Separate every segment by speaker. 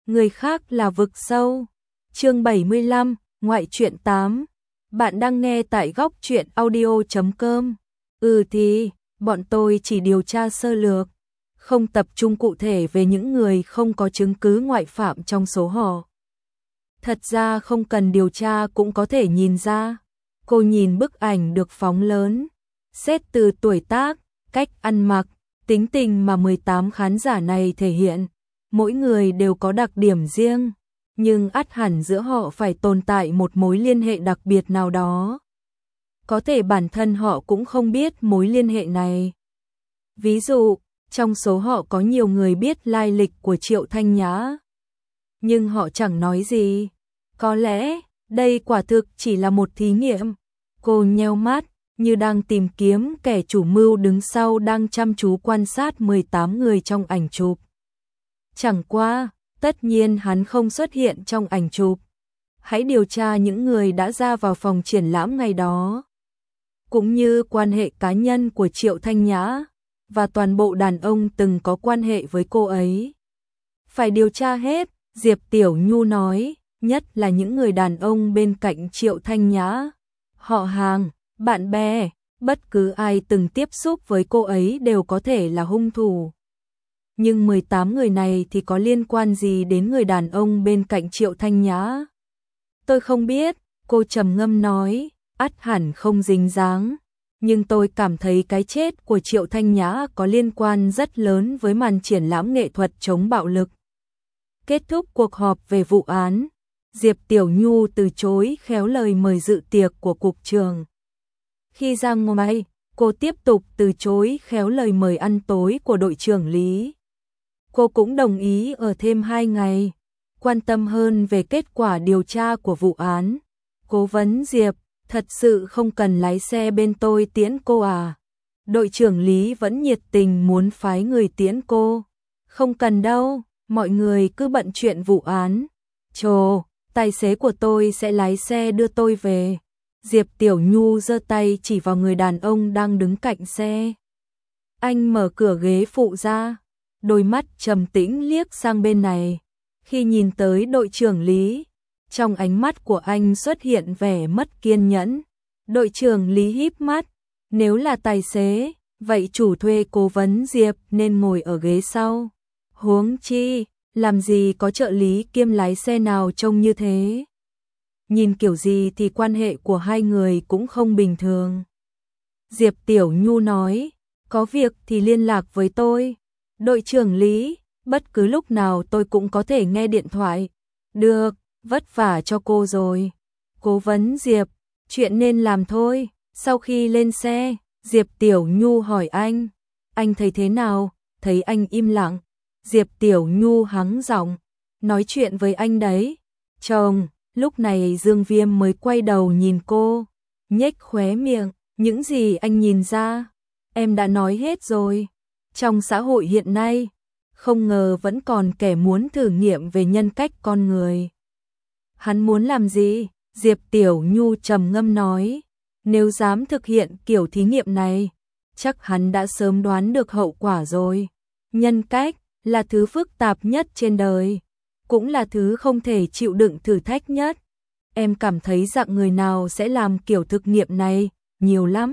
Speaker 1: người khác là vực sâu. Chương 75, ngoại truyện 8. Bạn đang nghe tại góc truyện audio.com. Thì, bọn tôi chỉ điều tra sơ lược, không tập trung cụ thể về những người không có chứng cứ ngoại phạm trong số họ. Thật ra không cần điều tra cũng có thể nhìn ra. Cô nhìn bức ảnh được phóng lớn, xét từ tuổi tác, cách ăn mặc, tính tình mà 18 khán giả này thể hiện. Mỗi người đều có đặc điểm riêng, nhưng ắt hẳn giữa họ phải tồn tại một mối liên hệ đặc biệt nào đó. Có thể bản thân họ cũng không biết mối liên hệ này. Ví dụ, trong số họ có nhiều người biết lai lịch của Triệu Thanh Nhã, nhưng họ chẳng nói gì. Có lẽ, đây quả thực chỉ là một thí nghiệm. Cô nheo mắt, như đang tìm kiếm kẻ chủ mưu đứng sau đang chăm chú quan sát 18 người trong ảnh chụp. Chẳng qua, tất nhiên hắn không xuất hiện trong ảnh chụp. Hãy điều tra những người đã ra vào phòng triển lãm ngày đó, cũng như quan hệ cá nhân của Triệu Thanh Nhã và toàn bộ đàn ông từng có quan hệ với cô ấy. Phải điều tra hết, Diệp Tiểu Nhu nói, nhất là những người đàn ông bên cạnh Triệu Thanh Nhã. Họ hàng, bạn bè, bất cứ ai từng tiếp xúc với cô ấy đều có thể là hung thủ. Nhưng 18 người này thì có liên quan gì đến người đàn ông bên cạnh Triệu Thanh Nhã? Tôi không biết, cô trầm ngâm nói, ắt hẳn không dính dáng. Nhưng tôi cảm thấy cái chết của Triệu Thanh Nhã có liên quan rất lớn với màn triển lãm nghệ thuật chống bạo lực. Kết thúc cuộc họp về vụ án, Diệp Tiểu Nhu từ chối khéo lời mời dự tiệc của cục trưởng. Khi ra ngoài, cô tiếp tục từ chối khéo lời mời ăn tối của đội trưởng Lý. Cô cũng đồng ý ở thêm 2 ngày, quan tâm hơn về kết quả điều tra của vụ án. Cố vấn Diệp, thật sự không cần lái xe bên tôi tiễn cô à? Đội trưởng Lý vẫn nhiệt tình muốn phái người tiễn cô. Không cần đâu, mọi người cứ bận chuyện vụ án. Chồ, tài xế của tôi sẽ lái xe đưa tôi về. Diệp Tiểu Nhu giơ tay chỉ vào người đàn ông đang đứng cạnh xe. Anh mở cửa ghế phụ ra, đôi mắt trầm tĩnh liếc sang bên này. Khi nhìn tới đội trưởng Lý, trong ánh mắt của anh xuất hiện vẻ mất kiên nhẫn. Đội trưởng Lý híp mắt, nếu là tài xế, vậy chủ thuê cố vấn Diệp nên ngồi ở ghế sau. Huống chi, làm gì có trợ lý kiêm lái xe nào trông như thế. Nhìn kiểu gì thì quan hệ của hai người cũng không bình thường. Diệp Tiểu Nhu nói, có việc thì liên lạc với tôi. Đội trưởng Lý, bất cứ lúc nào tôi cũng có thể nghe điện thoại. Được, vất vả cho cô rồi. Cố vấn Diệp, chuyện nên làm thôi. Sau khi lên xe, Diệp Tiểu Nhu hỏi anh thấy thế nào? Thấy anh im lặng, Diệp Tiểu Nhu hắng giọng, nói chuyện với anh đấy. Chồng, lúc này Dương Viêm mới quay đầu nhìn cô, nhếch khóe miệng, những gì anh nhìn ra, em đã nói hết rồi. Trong xã hội hiện nay, không ngờ vẫn còn kẻ muốn thử nghiệm về nhân cách con người. Hắn muốn làm gì? Diệp Tiểu Nhu trầm ngâm nói, nếu dám thực hiện kiểu thí nghiệm này, chắc hắn đã sớm đoán được hậu quả rồi. Nhân cách là thứ phức tạp nhất trên đời, cũng là thứ không thể chịu đựng thử thách nhất. Em cảm thấy dạng người nào sẽ làm kiểu thực nghiệm này? Nhiều lắm.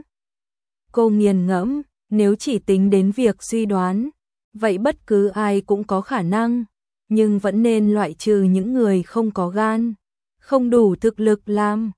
Speaker 1: Cô nghiền ngẫm, nếu chỉ tính đến việc suy đoán, vậy bất cứ ai cũng có khả năng, nhưng vẫn nên loại trừ những người không có gan, không đủ thực lực làm.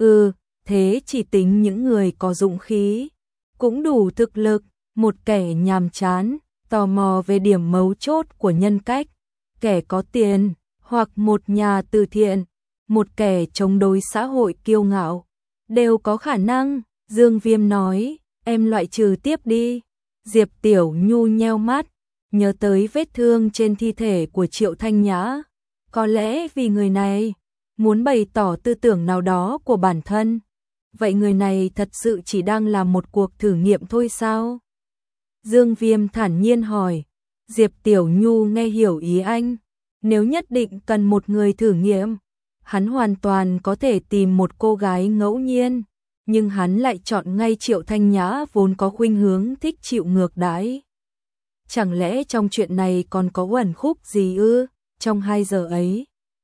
Speaker 1: Thế chỉ tính những người có dũng khí, cũng đủ thực lực. Một kẻ nhàm chán, tò mò về điểm mấu chốt của nhân cách, kẻ có tiền, hoặc một nhà từ thiện, một kẻ chống đối xã hội kiêu ngạo, đều có khả năng. Dương Viêm nói, em loại trừ tiếp đi. Diệp Tiểu Nhu nheo mắt, nhớ tới vết thương trên thi thể của Triệu Thanh Nhã. Có lẽ vì người này muốn bày tỏ tư tưởng nào đó của bản thân. Vậy người này thật sự chỉ đang làm một cuộc thử nghiệm thôi sao? Dương Viêm thản nhiên hỏi. Diệp Tiểu Nhu nghe hiểu ý anh. Nếu nhất định cần một người thử nghiệm, hắn hoàn toàn có thể tìm một cô gái ngẫu nhiên, nhưng hắn lại chọn ngay Triệu Thanh Nhã vốn có khuynh hướng thích chịu ngược đãi. Chẳng lẽ trong chuyện này còn có uẩn khúc gì ư? trong 2 giờ ấy.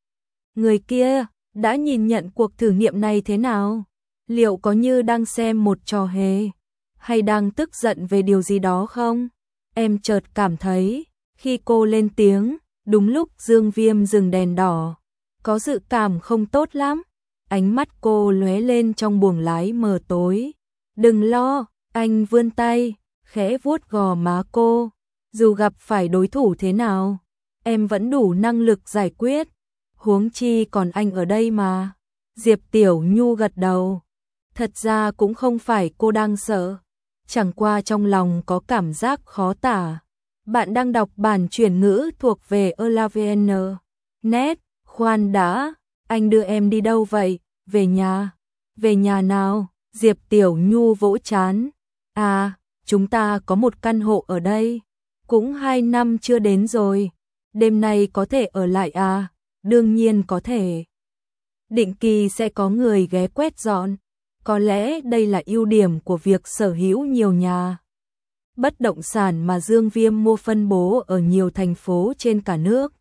Speaker 1: Người kia đã nhìn nhận cuộc thử nghiệm này thế nào? Liệu có như đang xem một trò hề, hay đang tức giận về điều gì đó không? Em chợt cảm thấy, khi cô lên tiếng, đúng lúc Dương Viêm dừng đèn đỏ, có dự cảm không tốt lắm. Ánh mắt cô lóe lên trong buồng lái mờ tối. Đừng lo, anh vươn tay, khẽ vuốt gò má cô. Dù gặp phải đối thủ thế nào, em vẫn đủ năng lực giải quyết. Huống chi còn anh ở đây mà. Diệp Tiểu Nhu gật đầu. Thật ra cũng không phải cô đang sợ, chẳng qua trong lòng có cảm giác khó tả. Bạn đang đọc bản chuyển ngữ thuộc về Elavn. Net, khoan đã, anh đưa em đi đâu vậy? Về nhà. Về nhà nào? Diệp Tiểu Nhu vỗ trán. À, chúng ta có một căn hộ ở đây. Cũng 2 năm chưa đến rồi. Đêm nay có thể ở lại à? Đương nhiên có thể. Định kỳ sẽ có người ghé quét dọn. Có lẽ đây là ưu điểm của việc sở hữu nhiều nhà bất động sản mà Dương Viêm mua phân bố ở nhiều thành phố trên cả nước.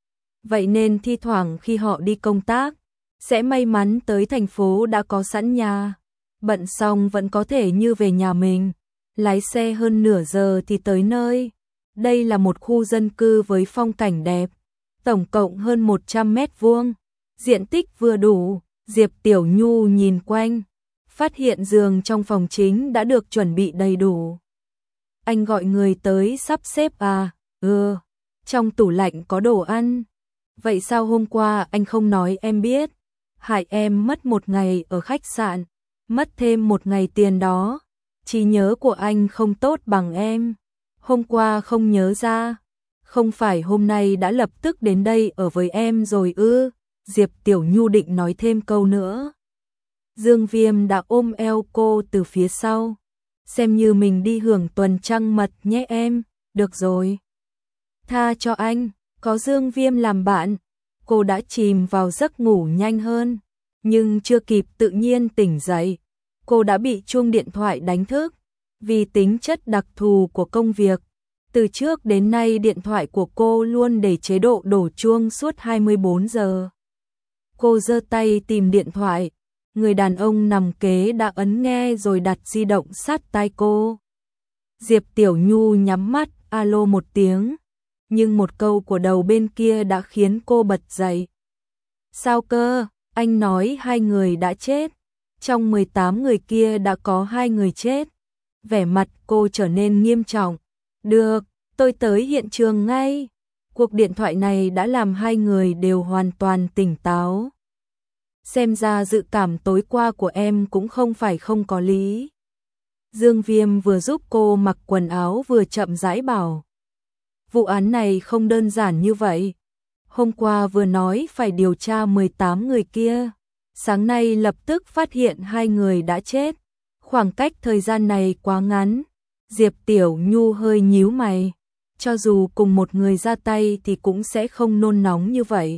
Speaker 1: Vậy nên thi thoảng khi họ đi công tác, sẽ may mắn tới thành phố đã có sẵn nhà. Bận xong vẫn có thể như về nhà mình, lái xe hơn nửa giờ thì tới nơi. Đây là một khu dân cư với phong cảnh đẹp, tổng cộng hơn 100 mét vuông, diện tích vừa đủ. Diệp Tiểu Nhu nhìn quanh, phát hiện giường trong phòng chính đã được chuẩn bị đầy đủ. Anh gọi người tới sắp xếp à? Trong tủ lạnh có đồ ăn. Vậy sao hôm qua anh không nói em biết? Hại em mất 1 ngày ở khách sạn, mất thêm 1 ngày tiền đó. Trí nhớ của anh không tốt bằng em. Hôm qua không nhớ ra. Không phải hôm nay đã lập tức đến đây ở với em rồi ư? Diệp Tiểu Nhu định nói thêm câu nữa. Dương Viêm đã ôm eo cô từ phía sau. Xem như mình đi hưởng tuần trăng mật nhé em. Được rồi. Tha cho anh, có Dương Viêm làm bạn. Cô đã chìm vào giấc ngủ nhanh hơn. Nhưng chưa kịp tự nhiên tỉnh dậy, cô đã bị chuông điện thoại đánh thức. Vì tính chất đặc thù của công việc, từ trước đến nay điện thoại của cô luôn để chế độ đổ chuông suốt 24 giờ. Cô giơ tay tìm điện thoại. Người đàn ông nằm kế đã ấn nghe rồi đặt di động sát tai cô. Diệp Tiểu Nhu nhắm mắt alo một tiếng, nhưng một câu của đầu bên kia đã khiến cô bật dậy. Sao cơ? Anh nói 2 người đã chết. Trong 18 người kia đã có 2 người chết. Vẻ mặt cô trở nên nghiêm trọng. Được, tôi tới hiện trường ngay. Cuộc điện thoại này đã làm 2 người đều hoàn toàn tỉnh táo. Xem ra dự cảm tối qua của em cũng không phải không có lý. Dương Viêm vừa giúp cô mặc quần áo vừa chậm rãi bảo. Vụ án này không đơn giản như vậy. Hôm qua vừa nói phải điều tra 18 người kia. Sáng nay lập tức phát hiện 2 người đã chết. Khoảng cách thời gian này quá ngắn. Diệp Tiểu Nhu hơi nhíu mày. Cho dù cùng một người ra tay thì cũng sẽ không nôn nóng như vậy.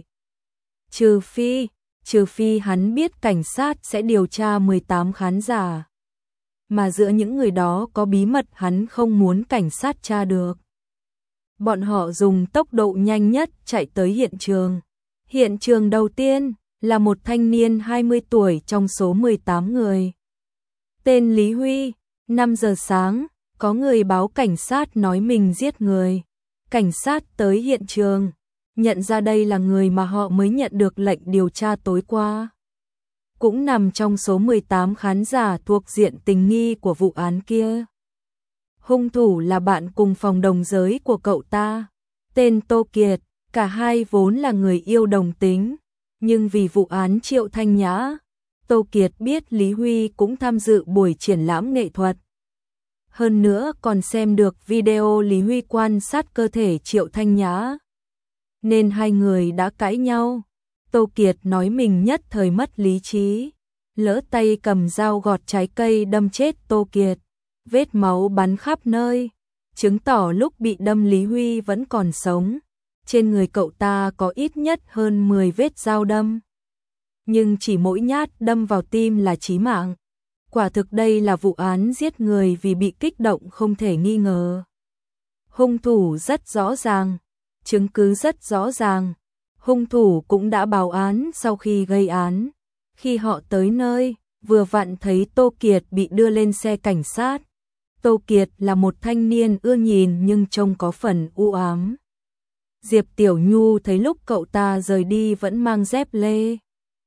Speaker 1: Trừ phi hắn biết cảnh sát sẽ điều tra 18 khán giả. Mà giữa những người đó có bí mật hắn không muốn cảnh sát tra được. Bọn họ dùng tốc độ nhanh nhất chạy tới hiện trường. Hiện trường đầu tiên là một thanh niên 20 tuổi trong số 18 người. Tên Lý Huy. 5 giờ sáng, có người báo cảnh sát nói mình giết người. Cảnh sát tới hiện trường, nhận ra đây là người mà họ mới nhận được lệnh điều tra tối qua. Cũng nằm trong số 18 khán giả thuộc diện tình nghi của vụ án kia. Hung thủ là bạn cùng phòng đồng giới của cậu ta, tên Tô Kiệt. Cả hai vốn là người yêu đồng tính, nhưng vì vụ án Triệu Thanh Nhã, Tô Kiệt biết Lý Huy cũng tham dự buổi triển lãm nghệ thuật. Hơn nữa còn xem được video Lý Huy quan sát cơ thể Triệu Thanh Nhã. Nên hai người đã cãi nhau. Tô Kiệt nói mình nhất thời mất lý trí, lỡ tay cầm dao gọt trái cây đâm chết Tô Kiệt. Vết máu bắn khắp nơi, chứng tỏ lúc bị đâm Lý Huy vẫn còn sống. Trên người cậu ta có ít nhất hơn 10 vết dao đâm. Nhưng chỉ mỗi nhát đâm vào tim là chí mạng. Quả thực đây là vụ án giết người vì bị kích động không thể nghi ngờ. Hung thủ rất rõ ràng, chứng cứ rất rõ ràng, hung thủ cũng đã báo án sau khi gây án. Khi họ tới nơi, vừa vặn thấy Tô Kiệt bị đưa lên xe cảnh sát. Tô Kiệt là một thanh niên ưa nhìn nhưng trông có phần u ám. Diệp Tiểu Nhu thấy lúc cậu ta rời đi vẫn mang dép lê,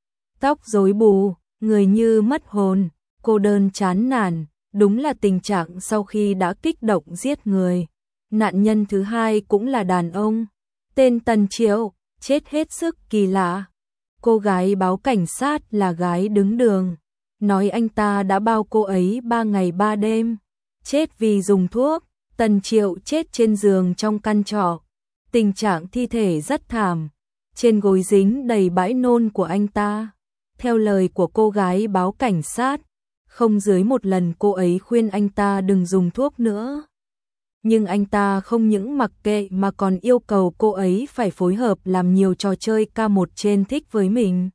Speaker 1: tóc rối bù, người như mất hồn, cô đơn chán nản, đúng là tình trạng sau khi đã kích động giết người. Nạn nhân thứ hai cũng là đàn ông, tên Tần Triệu, chết hết sức kỳ lạ. Cô gái báo cảnh sát là gái đứng đường, nói anh ta đã bao cô ấy 3 ngày 3 đêm, chết vì dùng thuốc. Tần Triệu chết trên giường trong căn trọ, tình trạng thi thể rất thảm, trên gối dính đầy bãi nôn của anh ta. Theo lời của cô gái báo cảnh sát, không dưới một lần cô ấy khuyên anh ta đừng dùng thuốc nữa. Nhưng anh ta không những mặc kệ mà còn yêu cầu cô ấy phải phối hợp làm nhiều trò chơi K1 trên thích với mình.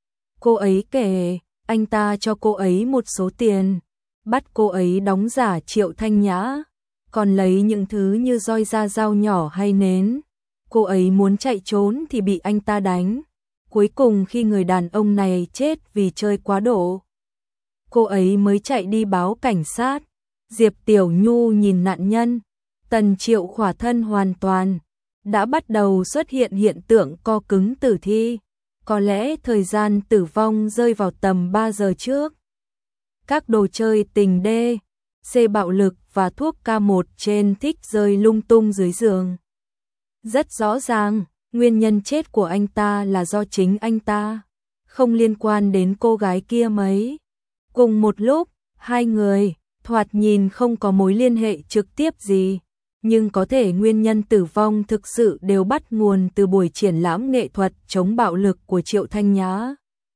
Speaker 1: Cô ấy kể, anh ta cho cô ấy một số tiền, bắt cô ấy đóng giả Triệu Thanh Nhã, còn lấy những thứ như roi da dao nhỏ hay nến. Cô ấy muốn chạy trốn thì bị anh ta đánh. Cuối cùng khi người đàn ông này chết vì chơi quá độ, cô ấy mới chạy đi báo cảnh sát. Diệp Tiểu Nhu nhìn nạn nhân, Tần Triệu khỏa thân hoàn toàn, đã bắt đầu xuất hiện hiện tượng co cứng tử thi. Có lẽ thời gian tử vong rơi vào tầm 3 giờ trước. Các đồ chơi tình đê, C bạo lực và thuốc K1 trên thích rơi lung tung dưới giường. Rất rõ ràng, nguyên nhân chết của anh ta là do chính anh ta, không liên quan đến cô gái kia mấy. Cùng một lúc, hai người, thoạt nhìn không có mối liên hệ trực tiếp gì, nhưng có thể nguyên nhân tử vong thực sự đều bắt nguồn từ buổi triển lãm nghệ thuật chống bạo lực của Triệu Thanh Nhã.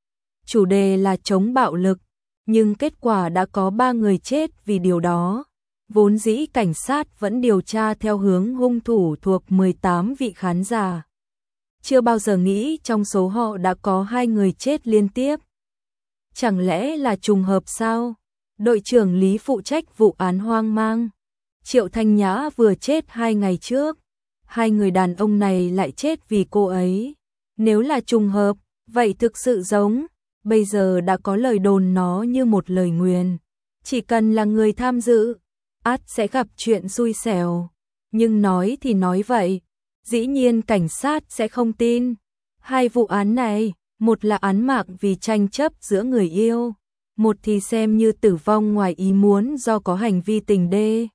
Speaker 1: Chủ đề là chống bạo lực, nhưng kết quả đã có 3 người chết vì điều đó. Vốn dĩ cảnh sát vẫn điều tra theo hướng hung thủ thuộc 18 vị khán giả. Chưa bao giờ nghĩ trong số họ đã có 2 người chết liên tiếp. Chẳng lẽ là trùng hợp sao? Đội trưởng Lý phụ trách vụ án hoang mang. Triệu Thanh Nhã vừa chết 2 ngày trước. 2 người đàn ông này lại chết vì cô ấy. Nếu là trùng hợp, vậy thực sự giống. Bây giờ đã có lời đồn nó như một lời nguyền. Chỉ cần là người tham dự, ắt sẽ gặp chuyện xui xẻo. Nhưng nói thì nói vậy, dĩ nhiên cảnh sát sẽ không tin. 2 vụ án này, một là án mạng vì tranh chấp giữa người yêu, một thì xem như tử vong ngoài ý muốn do có hành vi tình đê,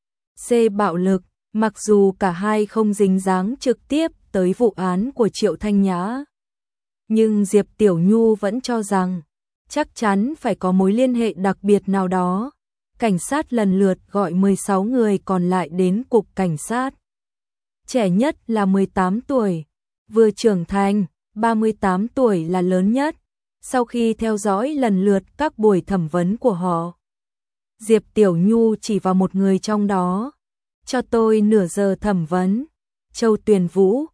Speaker 1: C bạo lực, mặc dù cả hai không dính dáng trực tiếp tới vụ án của Triệu Thanh Nhã. Nhưng Diệp Tiểu Nhu vẫn cho rằng, chắc chắn phải có mối liên hệ đặc biệt nào đó. Cảnh sát lần lượt gọi 16 người còn lại đến cục cảnh sát. Trẻ nhất là 18 tuổi, vừa trưởng thành, 38 tuổi là lớn nhất. Sau khi theo dõi lần lượt các buổi thẩm vấn của họ, Diệp Tiểu Nhu chỉ vào một người trong đó. Cho tôi nửa giờ thẩm vấn. Châu Tuyền Vũ,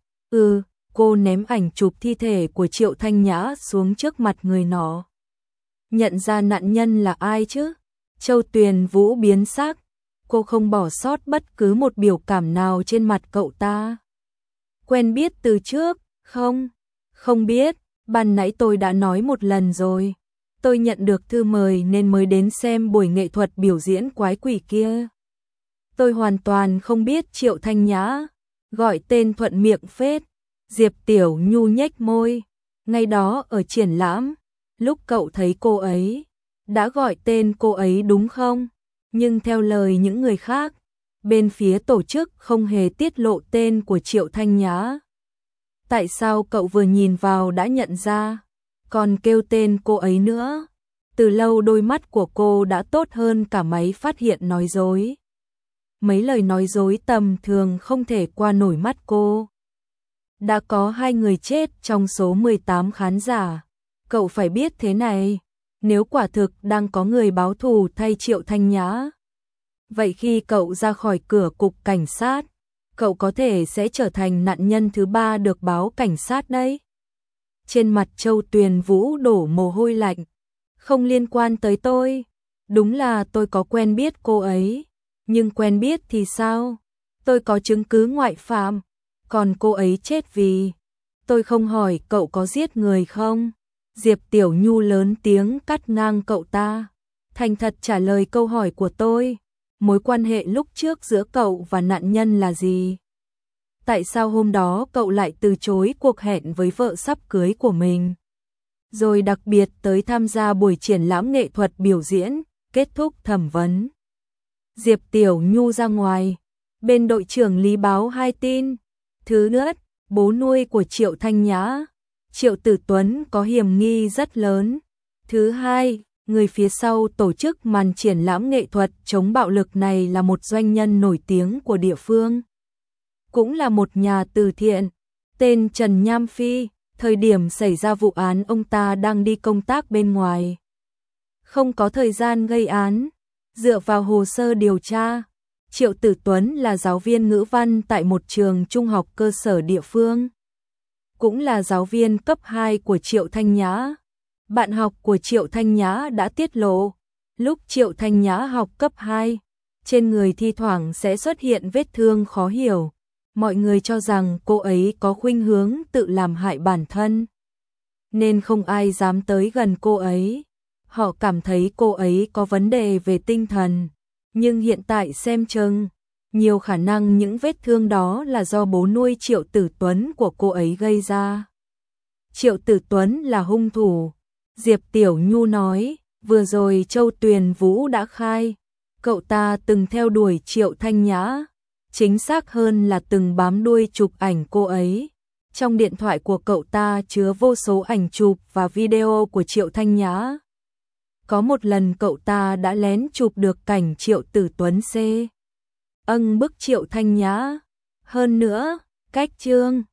Speaker 1: cô ném ảnh chụp thi thể của Triệu Thanh Nhã xuống trước mặt người nọ. Nhận ra nạn nhân là ai chứ? Châu Tuyền Vũ biến sắc, cô không bỏ sót bất cứ một biểu cảm nào trên mặt cậu ta. Quen biết từ trước, không? Không biết, ban nãy tôi đã nói một lần rồi. Tôi nhận được thư mời nên mới đến xem buổi nghệ thuật biểu diễn quái quỷ kia. Tôi hoàn toàn không biết Triệu Thanh Nhã, gọi tên thuận miệng phết. Diệp Tiểu Nhu nhếch môi, ngay đó ở triển lãm, lúc cậu thấy cô ấy, đã gọi tên cô ấy đúng không? Nhưng theo lời những người khác, bên phía tổ chức không hề tiết lộ tên của Triệu Thanh Nhã. Tại sao cậu vừa nhìn vào đã nhận ra, còn kêu tên cô ấy nữa? Từ lâu đôi mắt của cô đã tốt hơn cả máy phát hiện nói dối. Mấy lời nói dối tầm thường không thể qua nổi mắt cô. Đã có 2 người chết trong số 18 khán giả. Cậu phải biết thế này, nếu quả thực đang có người báo thù thay Triệu Thanh Nhã, vậy khi cậu ra khỏi cửa cục cảnh sát, cậu có thể sẽ trở thành nạn nhân thứ 3 được báo cảnh sát đấy. Trên mặt Châu Tuyền Vũ đổ mồ hôi lạnh. Không liên quan tới tôi. Đúng là tôi có quen biết cô ấy. Nhưng quen biết thì sao? Tôi có chứng cứ ngoại phạm. Còn cô ấy chết vì Tôi không hỏi cậu có giết người không? Diệp Tiểu Nhu lớn tiếng cắt ngang cậu ta. Thành thật trả lời câu hỏi của tôi. Mối quan hệ lúc trước giữa cậu và nạn nhân là gì? Tại sao hôm đó cậu lại từ chối cuộc hẹn với vợ sắp cưới của mình? Rồi đặc biệt tới tham gia buổi triển lãm nghệ thuật biểu diễn, kết thúc thẩm vấn. Diệp Tiểu Nhu ra ngoài. Bên đội trưởng Lý báo 2 tin. Thứ nhất, bố nuôi của Triệu Thanh Nhã, Triệu Tử Tuấn có hiểm nghi rất lớn. Thứ hai, người phía sau tổ chức màn triển lãm nghệ thuật chống bạo lực này là một doanh nhân nổi tiếng của địa phương. Cũng là một nhà từ thiện, tên Trần Nham Phi. Thời điểm xảy ra vụ án ông ta đang đi công tác bên ngoài, không có thời gian gây án. Dựa vào hồ sơ điều tra, Triệu Tử Tuấn là giáo viên ngữ văn tại một trường trung học cơ sở địa phương, cũng là giáo viên cấp 2 của Triệu Thanh Nhã. Bạn học của Triệu Thanh Nhã đã tiết lộ, lúc Triệu Thanh Nhã học cấp 2, trên người thi thoảng sẽ xuất hiện vết thương khó hiểu. Mọi người cho rằng cô ấy có khuynh hướng tự làm hại bản thân, nên không ai dám tới gần cô ấy. Họ cảm thấy cô ấy có vấn đề về tinh thần, nhưng hiện tại xem chừng, nhiều khả năng những vết thương đó là do bố nuôi Triệu Tử Tuấn của cô ấy gây ra. Triệu Tử Tuấn là hung thủ. Diệp Tiểu Nhu nói, vừa rồi Châu Tuyền Vũ đã khai, cậu ta từng theo đuổi Triệu Thanh Nhã. Chính xác hơn là từng bám đuôi chụp ảnh cô ấy. Trong điện thoại của cậu ta chứa vô số ảnh chụp và video của Triệu Thanh Nhã. Có một lần cậu ta đã lén chụp được cảnh Triệu Tử Tuấn bức Triệu Thanh Nhã. Hơn nữa, cách chương